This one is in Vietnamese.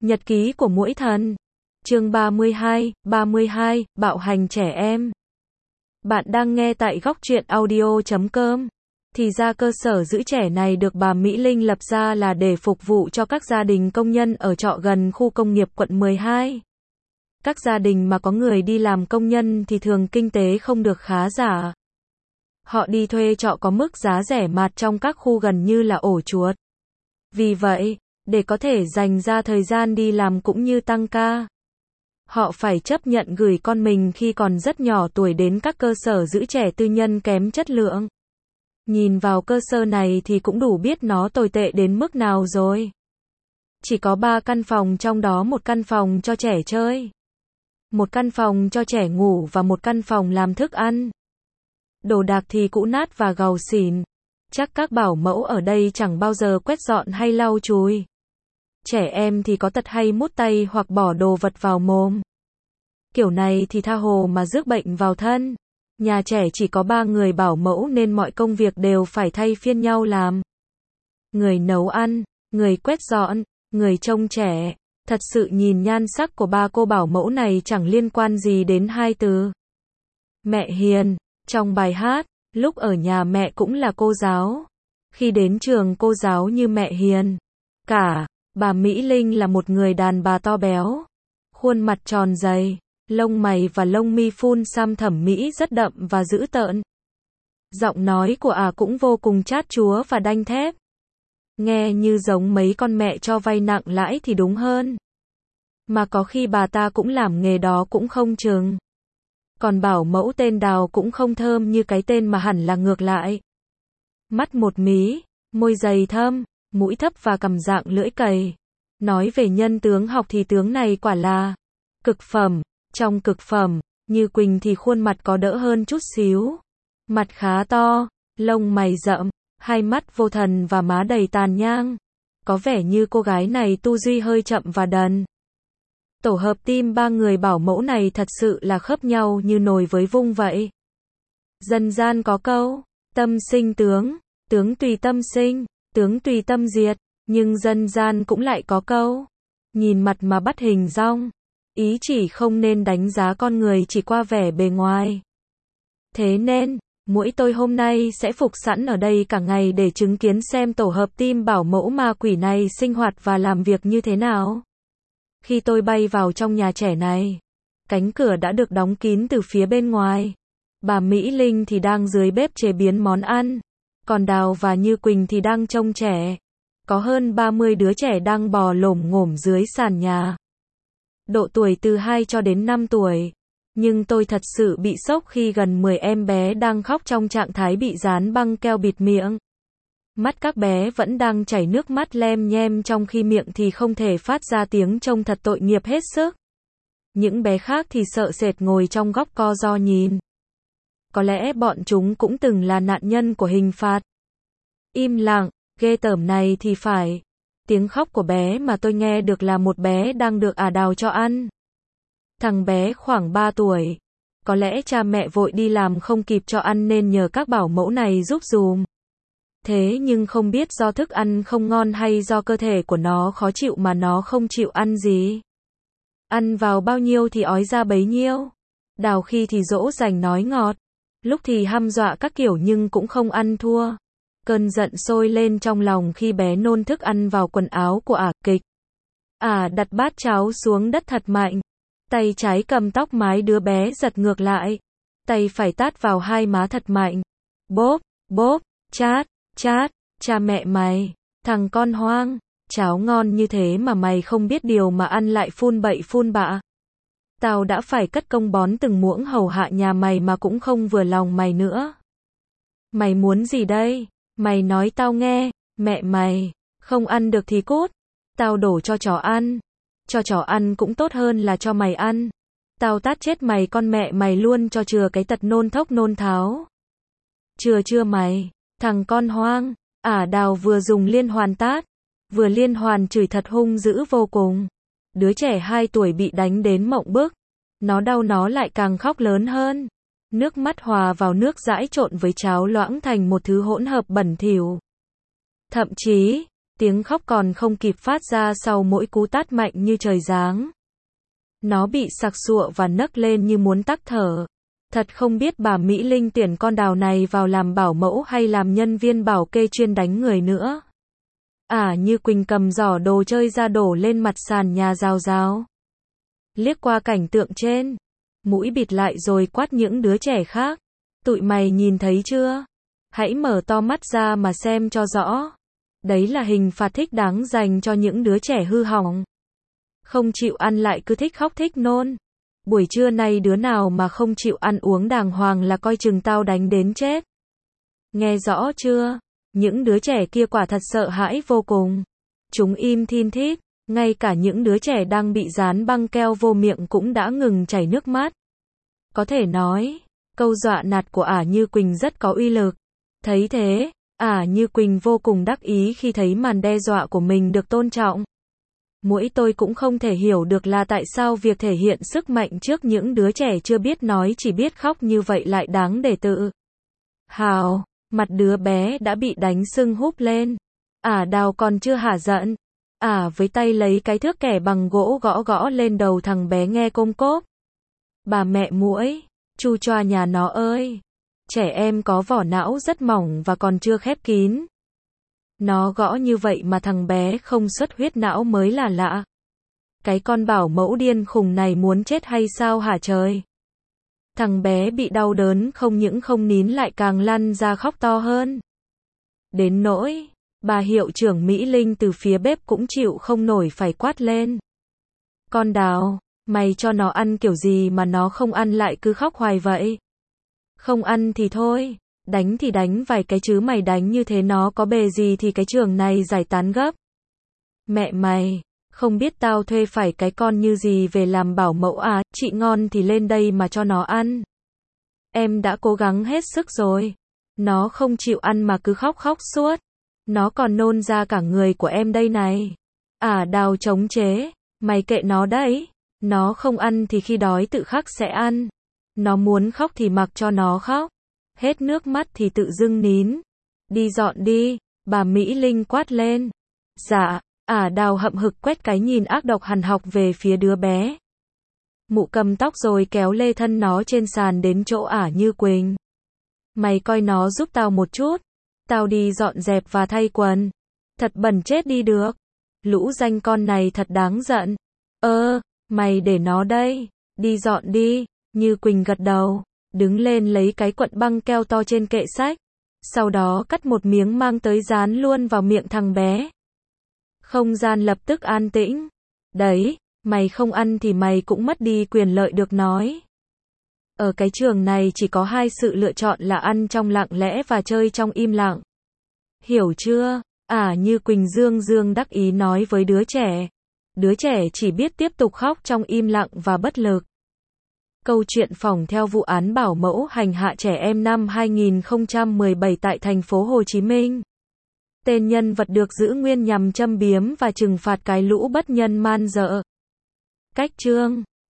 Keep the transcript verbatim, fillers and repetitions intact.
Nhật ký của muỗi thần. Chương ba mươi hai, ba mươi hai, bạo hành trẻ em. Bạn đang nghe tại góc truyện audio chấm com. Thì ra cơ sở giữ trẻ này được bà Mỹ Linh lập ra là để phục vụ cho các gia đình công nhân ở trọ gần khu công nghiệp quận mười hai. Các gia đình mà có người đi làm công nhân thì thường kinh tế không được khá giả. Họ đi thuê trọ có mức giá rẻ mạt trong các khu gần như là ổ chuột. Vì vậy, để có thể dành ra thời gian đi làm cũng như tăng ca, họ phải chấp nhận gửi con mình khi còn rất nhỏ tuổi đến các cơ sở giữ trẻ tư nhân kém chất lượng. Nhìn vào cơ sở này thì cũng đủ biết nó tồi tệ đến mức nào rồi. Chỉ có ba căn phòng, trong đó một căn phòng cho trẻ chơi, một căn phòng cho trẻ ngủ và một căn phòng làm thức ăn. Đồ đạc thì cũ nát và gàu xỉn. Chắc các bảo mẫu ở đây chẳng bao giờ quét dọn hay lau chùi. Trẻ em thì có tật hay mút tay hoặc bỏ đồ vật vào mồm. Kiểu này thì tha hồ mà rước bệnh vào thân. Nhà trẻ chỉ có ba người bảo mẫu nên mọi công việc đều phải thay phiên nhau làm. Người nấu ăn, người quét dọn, người trông trẻ. Thật sự nhìn nhan sắc của ba cô bảo mẫu này chẳng liên quan gì đến hai từ mẹ hiền. Trong bài hát, lúc ở nhà mẹ cũng là cô giáo, khi đến trường cô giáo như mẹ hiền. Cả, bà Mỹ Linh là một người đàn bà to béo, khuôn mặt tròn dày, lông mày và lông mi phun xăm thẩm mỹ rất đậm và dữ tợn. Giọng nói của ả cũng vô cùng chát chúa và đanh thép. Nghe như giống mấy con mẹ cho vay nặng lãi thì đúng hơn. Mà có khi bà ta cũng làm nghề đó cũng không chừng. Còn bảo mẫu tên Đào cũng không thơm như cái tên mà hẳn là ngược lại. Mắt một mí, môi dày thâm, mũi thấp và cằm dạng lưỡi cày. Nói về nhân tướng học thì tướng này quả là cực phẩm. Trong cực phẩm, Như Quỳnh thì khuôn mặt có đỡ hơn chút xíu. Mặt khá to, lông mày rậm, hai mắt vô thần và má đầy tàn nhang. Có vẻ như cô gái này tu duy hơi chậm và đần. Tổ hợp team ba người bảo mẫu này thật sự là khớp nhau như nồi với vung vậy. Dân gian có câu, tâm sinh tướng, tướng tùy tâm sinh, tướng tùy tâm diệt. Nhưng dân gian cũng lại có câu, nhìn mặt mà bắt hình dong. Ý chỉ không nên đánh giá con người chỉ qua vẻ bề ngoài. Thế nên, muỗi tôi hôm nay sẽ phục sẵn ở đây cả ngày để chứng kiến xem tổ hợp team bảo mẫu ma quỷ này sinh hoạt và làm việc như thế nào. Khi tôi bay vào trong nhà trẻ này, cánh cửa đã được đóng kín từ phía bên ngoài. Bà Mỹ Linh thì đang dưới bếp chế biến món ăn, còn Đào và Như Quỳnh thì đang trông trẻ. Có hơn ba mươi đứa trẻ đang bò lổm ngổm dưới sàn nhà. Độ tuổi từ hai cho đến năm tuổi. Nhưng tôi thật sự bị sốc khi gần mười em bé đang khóc trong trạng thái bị dán băng keo bịt miệng. Mắt các bé vẫn đang chảy nước mắt lem nhem trong khi miệng thì không thể phát ra tiếng, trông thật tội nghiệp hết sức. Những bé khác thì sợ sệt ngồi trong góc co ro nhìn. Có lẽ bọn chúng cũng từng là nạn nhân của hình phạt. Im lặng, ghê tởm này thì phải. Tiếng khóc của bé mà tôi nghe được là một bé đang được ả Đào cho ăn. Thằng bé khoảng ba tuổi. Có lẽ cha mẹ vội đi làm không kịp cho ăn nên nhờ các bảo mẫu này giúp dùm. Thế nhưng không biết do thức ăn không ngon hay do cơ thể của nó khó chịu mà nó không chịu ăn gì. Ăn vào bao nhiêu thì ói ra bấy nhiêu. Đào khi thì dỗ dành nói ngọt, lúc thì hăm dọa các kiểu nhưng cũng không ăn thua. Cơn giận sôi lên trong lòng khi bé nôn thức ăn vào quần áo của ả. Kịch. Ả đặt bát cháo xuống đất thật mạnh. Tay trái cầm tóc mái đứa bé giật ngược lại. Tay phải tát vào hai má thật mạnh. Bốp, bốp, chát, chát. Cha mẹ mày, thằng con hoang, cháo ngon như thế mà mày không biết điều mà ăn lại phun bậy phun bạ. Tao đã phải cất công bón từng muỗng hầu hạ nhà mày mà cũng không vừa lòng mày nữa. Mày muốn gì đây? Mày nói tao nghe. Mẹ mày, không ăn được thì cút. Tao đổ cho chó ăn. Cho chó ăn cũng tốt hơn là cho mày ăn. Tao tát chết mày con mẹ mày luôn cho chừa cái tật nôn thốc nôn tháo. Chừa chưa mày, thằng con hoang. Ả Đào vừa dùng liên hoàn tát, vừa liên hoàn chửi thật hung dữ vô cùng. Đứa trẻ hai tuổi bị đánh đến mộng bức. Nó đau nó lại càng khóc lớn hơn. Nước mắt hòa vào nước dãi trộn với cháo loãng thành một thứ hỗn hợp bẩn thỉu. Thậm chí, Tiếng khóc còn không kịp phát ra sau mỗi cú tát mạnh như trời giáng. Nó bị sặc sụa và nấc lên như muốn tắc thở. Thật không biết bà Mỹ Linh tuyển con Đào này vào làm bảo mẫu hay làm nhân viên bảo kê chuyên đánh người nữa. Ả Như Quỳnh cầm giỏ đồ chơi ra đổ lên mặt sàn nhà rào rào. Liếc qua cảnh tượng trên, mũi bịt lại rồi quát những đứa trẻ khác. Tụi mày nhìn thấy chưa? Hãy mở to mắt ra mà xem cho rõ. Đấy là hình phạt thích đáng dành cho những đứa trẻ hư hỏng. Không chịu ăn lại cứ thích khóc thích nôn. Buổi trưa nay đứa nào mà không chịu ăn uống đàng hoàng là coi chừng tao đánh đến chết. Nghe rõ chưa? Những đứa trẻ kia quả thật sợ hãi vô cùng. Chúng im thin thít, ngay cả những đứa trẻ đang bị dán băng keo vô miệng cũng đã ngừng chảy nước mắt. Có thể nói, câu dọa nạt của Ả Như Quỳnh rất có uy lực. Thấy thế, Ả Như Quỳnh vô cùng đắc ý khi thấy màn đe dọa của mình được tôn trọng. Mỗi tôi cũng không thể hiểu được là tại sao việc thể hiện sức mạnh trước những đứa trẻ chưa biết nói chỉ biết khóc như vậy lại đáng để tự hào. Mặt đứa bé đã bị đánh sưng húp lên. Ả Đào còn chưa hả giận. Ả với tay lấy cái thước kẻ bằng gỗ gõ gõ lên đầu thằng bé nghe côm cốp. Bà mẹ muỗi, chu choa nhà nó ơi. Trẻ em có vỏ não rất mỏng và còn chưa khép kín. Nó gõ như vậy mà thằng bé không xuất huyết não mới là lạ. Cái con bảo mẫu điên khùng này muốn chết hay sao hả trời? Thằng bé bị đau đớn không những không nín lại càng lăn ra khóc to hơn. Đến nỗi, bà hiệu trưởng Mỹ Linh từ phía bếp cũng chịu không nổi phải quát lên. Con Đào, mày cho nó ăn kiểu gì mà nó không ăn lại cứ khóc hoài vậy? Không ăn thì thôi, đánh thì đánh vài cái chứ mày đánh như thế nó có bề gì thì cái trường này giải tán gấp. Mẹ mày, không biết tao thuê phải cái con như gì về làm bảo mẫu à, chị ngon thì lên đây mà cho nó ăn. Em đã cố gắng hết sức rồi. Nó không chịu ăn mà cứ khóc khóc suốt. Nó còn nôn ra cả người của em đây này. Ả Đào chống chế, mày kệ nó đấy. Nó không ăn thì khi đói tự khắc sẽ ăn. Nó muốn khóc thì mặc cho nó khóc. Hết nước mắt thì tự dưng nín. Đi dọn đi, bà Mỹ Linh quát lên. Dạ, Ả Đào hậm hực quét cái nhìn ác độc hằn học về phía đứa bé. Mụ cầm tóc rồi kéo lê thân nó trên sàn đến chỗ Ả Như Quỳnh. Mày coi nó giúp tao một chút. Tao đi dọn dẹp và thay quần. Thật bẩn chết đi được. Lũ danh con này thật đáng giận. Ơ, mày để nó đây. Đi dọn đi. Như Quỳnh gật đầu. Đứng lên lấy cái cuộn băng keo to trên kệ sách. Sau đó cắt một miếng mang tới dán luôn vào miệng thằng bé. Không gian lập tức an tĩnh. Đấy, mày không ăn thì mày cũng mất đi quyền lợi được nói. Ở cái trường này chỉ có hai sự lựa chọn là ăn trong lặng lẽ và chơi trong im lặng. Hiểu chưa? Ả Như Quỳnh dương dương đắc ý nói với đứa trẻ. Đứa trẻ chỉ biết tiếp tục khóc trong im lặng và bất lực. Câu chuyện phỏng theo vụ án bảo mẫu hành hạ trẻ em năm hai nghìn không trăm mười bảy tại thành phố Hồ Chí Minh. Tên nhân vật được giữ nguyên nhằm châm biếm và trừng phạt cái lũ bất nhân man dợ. Cách chương